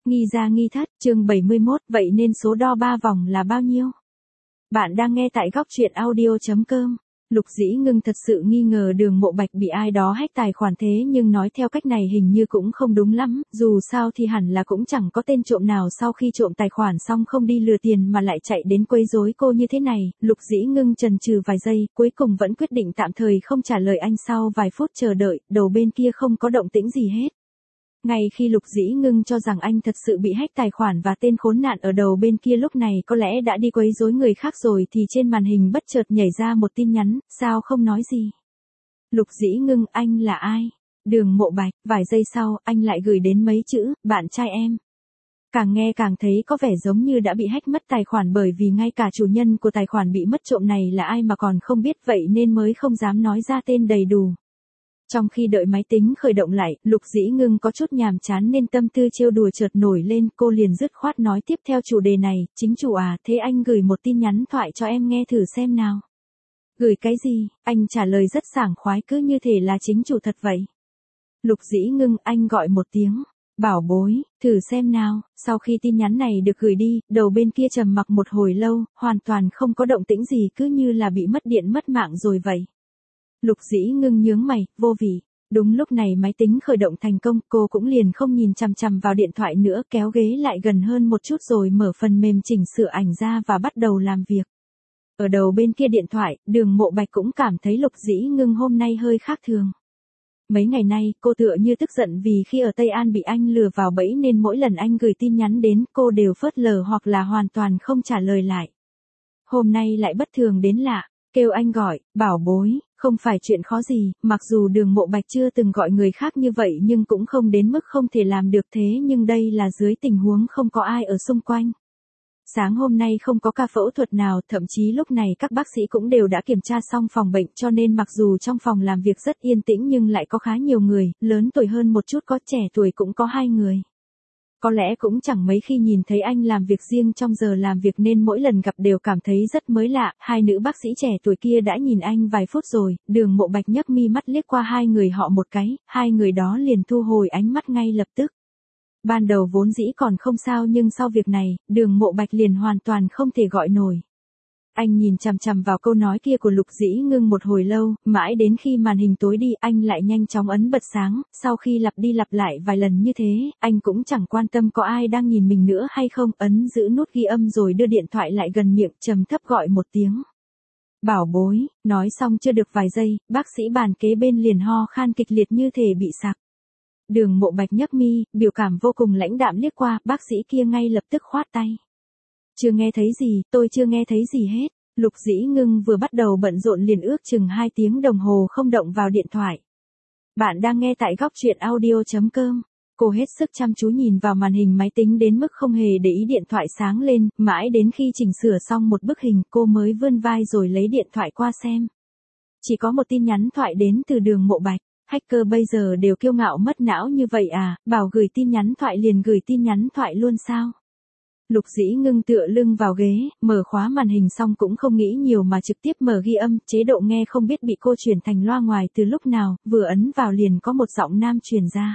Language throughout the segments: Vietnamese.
Nghi ra nghi thất, chương 71, vậy nên số đo 3 vòng là bao nhiêu? Bạn đang nghe tại góc truyện audio.com. Lục Dĩ Ngưng thật sự nghi ngờ Đường Mộ Bạch bị ai đó hack tài khoản thế nhưng nói theo cách này hình như cũng không đúng lắm, dù sao thì hẳn là cũng chẳng có tên trộm nào sau khi trộm tài khoản xong không đi lừa tiền mà lại chạy đến quấy rối cô như thế này. Lục Dĩ Ngưng chần chừ vài giây, cuối cùng vẫn quyết định tạm thời không trả lời anh. Sau vài phút chờ đợi, đầu bên kia không có động tĩnh gì hết. Ngay khi Lục Dĩ Ngưng cho rằng anh thật sự bị hack tài khoản và tên khốn nạn ở đầu bên kia lúc này có lẽ đã đi quấy rối người khác rồi thì trên màn hình bất chợt nhảy ra một tin nhắn, sao không nói gì? Lục Dĩ Ngưng, anh là ai? Đường Mộ Bạch. Vài giây sau, anh lại gửi đến mấy chữ, bạn trai em. Càng nghe càng thấy có vẻ giống như đã bị hack mất tài khoản bởi vì ngay cả chủ nhân của tài khoản bị mất trộm này là ai mà còn không biết, vậy nên mới không dám nói ra tên đầy đủ. Trong khi đợi máy tính khởi động lại, Lục Dĩ Ngưng có chút nhàm chán nên tâm tư trêu đùa chợt nổi lên, cô liền dứt khoát nói tiếp theo chủ đề này, chính chủ à, thế anh gửi một tin nhắn thoại cho em nghe thử xem nào. Gửi cái gì? Anh trả lời rất sảng khoái cứ như thể là chính chủ thật vậy. Lục Dĩ Ngưng, anh gọi một tiếng, bảo bối, thử xem nào. Sau khi tin nhắn này được gửi đi, đầu bên kia trầm mặc một hồi lâu, hoàn toàn không có động tĩnh gì cứ như là bị mất điện mất mạng rồi vậy. Lục Dĩ Ngưng nhướng mày, vô vị. Đúng lúc này máy tính khởi động thành công, cô cũng liền không nhìn chằm chằm vào điện thoại nữa, kéo ghế lại gần hơn một chút rồi mở phần mềm chỉnh sửa ảnh ra và bắt đầu làm việc. Ở đầu bên kia điện thoại, Đường Mộ Bạch cũng cảm thấy Lục Dĩ Ngưng hôm nay hơi khác thường. Mấy ngày nay, cô tựa như tức giận vì khi ở Tây An bị anh lừa vào bẫy nên mỗi lần anh gửi tin nhắn đến, cô đều phớt lờ hoặc là hoàn toàn không trả lời lại. Hôm nay lại bất thường đến lạ, kêu anh gọi, bảo bối. Không phải chuyện khó gì, mặc dù Đường Mộ Bạch chưa từng gọi người khác như vậy nhưng cũng không đến mức không thể làm được thế, nhưng đây là dưới tình huống không có ai ở xung quanh. Sáng hôm nay không có ca phẫu thuật nào, thậm chí lúc này các bác sĩ cũng đều đã kiểm tra xong phòng bệnh cho nên mặc dù trong phòng làm việc rất yên tĩnh nhưng lại có khá nhiều người, lớn tuổi hơn một chút có, trẻ tuổi cũng có 2 người. Có lẽ cũng chẳng mấy khi nhìn thấy anh làm việc riêng trong giờ làm việc nên mỗi lần gặp đều cảm thấy rất mới lạ. Hai nữ bác sĩ trẻ tuổi kia đã nhìn anh vài phút rồi, Đường Mộ Bạch nhấc mi mắt liếc qua hai người họ một cái, hai người đó liền thu hồi ánh mắt ngay lập tức. Ban đầu vốn dĩ còn không sao nhưng sau việc này, Đường Mộ Bạch liền hoàn toàn không thể gọi nổi. Anh nhìn chằm chằm vào câu nói kia của Lục Dĩ Ngưng một hồi lâu, mãi đến khi màn hình tối đi anh lại nhanh chóng ấn bật sáng, sau khi lặp đi lặp lại vài lần như thế, anh cũng chẳng quan tâm có ai đang nhìn mình nữa hay không, ấn giữ nút ghi âm rồi đưa điện thoại lại gần miệng, trầm thấp gọi một tiếng. Bảo bối, nói xong chưa được vài giây, bác sĩ bàn kế bên liền ho khan kịch liệt như thể bị sặc. Đường Mộ Bạch nhấc mi, biểu cảm vô cùng lãnh đạm liếc qua, bác sĩ kia ngay lập tức khoát tay. Chưa nghe thấy gì, tôi chưa nghe thấy gì hết. Lục Dĩ Ngưng vừa bắt đầu bận rộn liền ước chừng 2 tiếng đồng hồ không động vào điện thoại. Bạn đang nghe tại góc truyện audio.com. Cô hết sức chăm chú nhìn vào màn hình máy tính đến mức không hề để ý điện thoại sáng lên, mãi đến khi chỉnh sửa xong một bức hình cô mới vươn vai rồi lấy điện thoại qua xem. Chỉ có một tin nhắn thoại đến từ Đường Mộ Bạch. Hacker bây giờ đều kiêu ngạo mất não như vậy à, bảo gửi tin nhắn thoại liền gửi tin nhắn thoại luôn sao? Lục Dĩ Ngưng tựa lưng vào ghế, mở khóa màn hình xong cũng không nghĩ nhiều mà trực tiếp mở ghi âm, chế độ nghe không biết bị cô chuyển thành loa ngoài từ lúc nào, vừa ấn vào liền có một giọng nam truyền ra.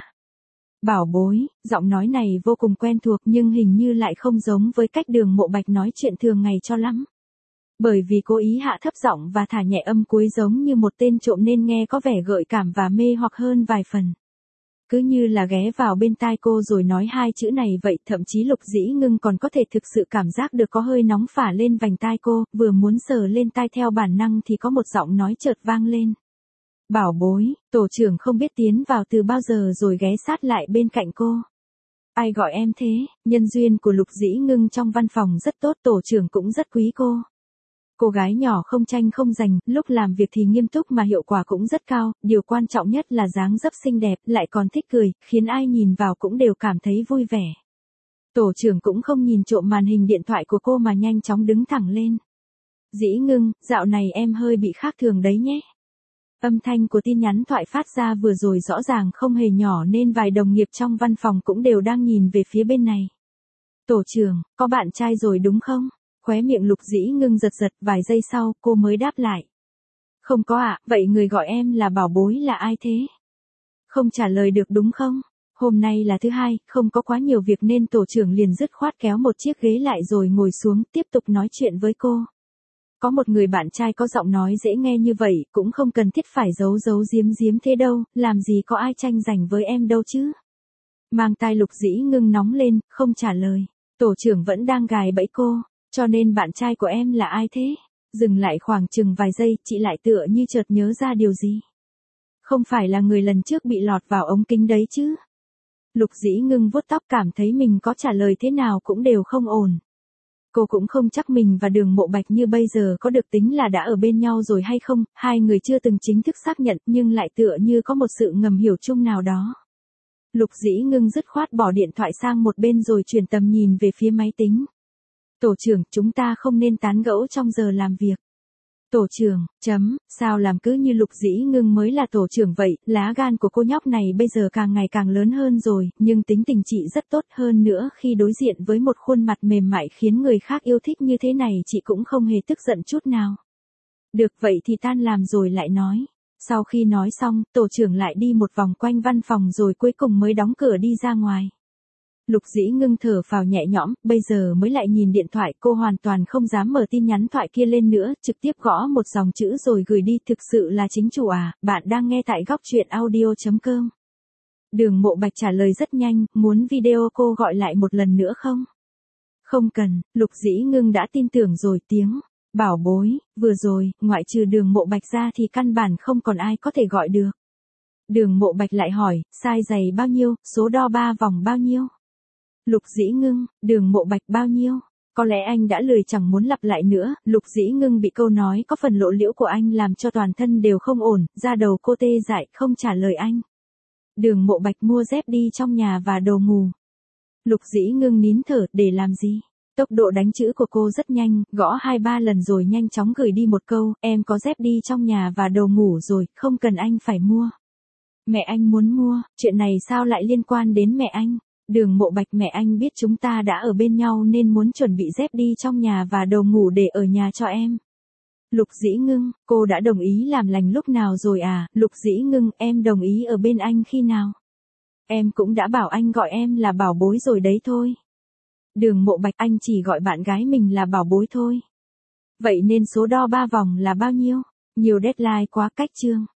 Bảo bối, giọng nói này vô cùng quen thuộc nhưng hình như lại không giống với cách Đường Mộ Bạch nói chuyện thường ngày cho lắm. Bởi vì cố ý hạ thấp giọng và thả nhẹ âm cuối giống như một tên trộm nên nghe có vẻ gợi cảm và mê hoặc hơn vài phần. Cứ như là ghé vào bên tai cô rồi nói hai chữ này vậy, thậm chí Lục Dĩ Ngưng còn có thể thực sự cảm giác được có hơi nóng phả lên vành tai cô, vừa muốn sờ lên tai theo bản năng thì có một giọng nói chợt vang lên. Bảo bối, tổ trưởng không biết tiến vào từ bao giờ rồi ghé sát lại bên cạnh cô. Ai gọi em thế? Nhân duyên của Lục Dĩ Ngưng trong văn phòng rất tốt, tổ trưởng cũng rất quý cô. Cô gái nhỏ không tranh không giành, lúc làm việc thì nghiêm túc mà hiệu quả cũng rất cao, điều quan trọng nhất là dáng dấp xinh đẹp, lại còn thích cười, khiến ai nhìn vào cũng đều cảm thấy vui vẻ. Tổ trưởng cũng không nhìn trộm màn hình điện thoại của cô mà nhanh chóng đứng thẳng lên. Dĩ Ngưng, dạo này em hơi bị khác thường đấy nhé. Âm thanh của tin nhắn thoại phát ra vừa rồi rõ ràng không hề nhỏ nên vài đồng nghiệp trong văn phòng cũng đều đang nhìn về phía bên này. Tổ trưởng, có bạn trai rồi đúng không? Khóe miệng Lục Dĩ Ngưng giật giật, vài giây sau, cô mới đáp lại. Không có ạ, vậy người gọi em là bảo bối là ai thế? Không trả lời được đúng không? Hôm nay là thứ hai, không có quá nhiều việc nên tổ trưởng liền dứt khoát kéo một chiếc ghế lại rồi ngồi xuống tiếp tục nói chuyện với cô. Có một người bạn trai có giọng nói dễ nghe như vậy, cũng không cần thiết phải giấu giấu giếm giếm thế đâu, làm gì có ai tranh giành với em đâu chứ. Mang tai Lục Dĩ Ngưng nóng lên, không trả lời. Tổ trưởng vẫn đang gài bẫy cô, cho nên bạn trai của em là ai thế? Dừng lại khoảng chừng vài giây, chị lại tựa như chợt nhớ ra điều gì. Không phải là người lần trước bị lọt vào ống kính đấy chứ? Lục Dĩ Ngưng vuốt tóc cảm thấy mình có trả lời thế nào cũng đều không ổn. Cô cũng không chắc mình và Đường Mộ Bạch như bây giờ có được tính là đã ở bên nhau rồi hay không, hai người chưa từng chính thức xác nhận nhưng lại tựa như có một sự ngầm hiểu chung nào đó. Lục Dĩ Ngưng dứt khoát bỏ điện thoại sang một bên rồi chuyển tầm nhìn về phía máy tính. Tổ trưởng, chúng ta không nên tán gẫu trong giờ làm việc. Tổ trưởng, sao làm cứ như Lục Dĩ Ngưng mới là tổ trưởng vậy, lá gan của cô nhóc này bây giờ càng ngày càng lớn hơn rồi, nhưng tính tình chị rất tốt hơn nữa khi đối diện với một khuôn mặt mềm mại khiến người khác yêu thích như thế này chị cũng không hề tức giận chút nào. Được vậy thì tan làm rồi lại nói. Sau khi nói xong, tổ trưởng lại đi một vòng quanh văn phòng rồi cuối cùng mới đóng cửa đi ra ngoài. Lục Dĩ Ngưng thở phào nhẹ nhõm, bây giờ mới lại nhìn điện thoại, cô hoàn toàn không dám mở tin nhắn thoại kia lên nữa, trực tiếp gõ một dòng chữ rồi gửi đi. Thực sự là chính chủ à, bạn đang nghe tại góc truyện audio.com. Đường Mộ Bạch trả lời rất nhanh, muốn video cô gọi lại một lần nữa không? Không cần, Lục Dĩ Ngưng đã tin tưởng rồi. Tiếng bảo bối, vừa rồi, ngoại trừ Đường Mộ Bạch ra thì căn bản không còn ai có thể gọi được. Đường Mộ Bạch lại hỏi, size giày bao nhiêu, số đo 3 vòng bao nhiêu? Lục Dĩ Ngưng, Đường Mộ Bạch bao nhiêu? Có lẽ anh đã lười chẳng muốn lặp lại nữa, Lục Dĩ Ngưng bị câu nói có phần lộ liễu của anh làm cho toàn thân đều không ổn, da đầu cô tê dại không trả lời anh. Đường Mộ Bạch mua dép đi trong nhà và đồ ngủ. Lục Dĩ Ngưng nín thở, để làm gì? Tốc độ đánh chữ của cô rất nhanh, gõ 2-3 lần rồi nhanh chóng gửi đi một câu, em có dép đi trong nhà và đồ ngủ rồi, không cần anh phải mua. Mẹ anh muốn mua, chuyện này sao lại liên quan đến mẹ anh? Đường Mộ Bạch, mẹ anh biết chúng ta đã ở bên nhau nên muốn chuẩn bị dép đi trong nhà và đồ ngủ để ở nhà cho em. Lục Dĩ Ngưng, cô đã đồng ý làm lành lúc nào rồi à? Lục Dĩ Ngưng, em đồng ý ở bên anh khi nào? Em cũng đã bảo anh gọi em là bảo bối rồi đấy thôi. Đường Mộ Bạch, anh chỉ gọi bạn gái mình là bảo bối thôi. Vậy nên số đo 3 vòng là bao nhiêu? Nhiều deadline quá, cách chương.